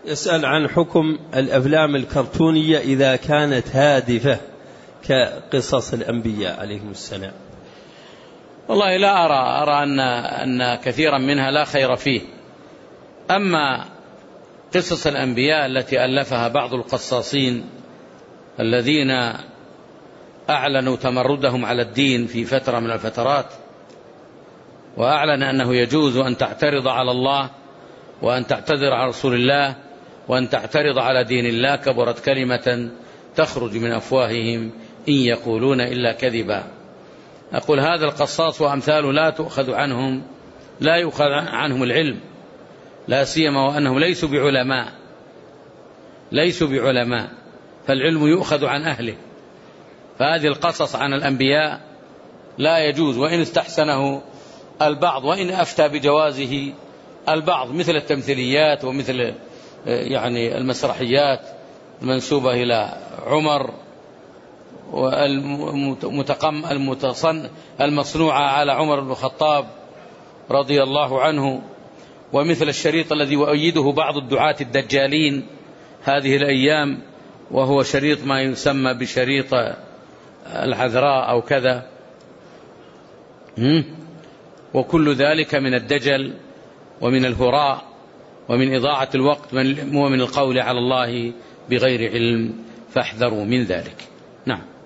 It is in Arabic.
يسأل عن حكم الأفلام الكرتونية إذا كانت هادفة كقصص الأنبياء عليهم السلام. والله لا أرى أن كثيرا منها لا خير فيه. أما قصص الأنبياء التي ألفها بعض القصاصين الذين أعلنوا تمردهم على الدين في فترة من الفترات، وأعلن أنه يجوز أن تعترض على الله وأن تعتذر على رسول الله وأن تعترض على دين الله، كبرت كلمة تخرج من أفواههم إن يقولون إلا كذبا. أقول هذا القصاص وأمثاله لا يؤخذ عنهم العلم، لا سيما وأنهم ليسوا بعلماء، فالعلم يؤخذ عن أهله. فهذه القصص عن الأنبياء لا يجوز، وإن استحسنه البعض وإن أفتى بجوازه البعض، مثل التمثيليات ومثل يعني المسرحيات المنسوبة إلى عمر المصنوعة على عمر بن الخطاب رضي الله عنه، ومثل الشريط الذي يؤيده بعض الدعاة الدجالين هذه الأيام، وهو شريط ما يسمى بشريط العذراء أو كذا، وكل ذلك من الدجل ومن الهراء ومن إضاعة الوقت ومن القول على الله بغير علم، فاحذروا من ذلك. نعم.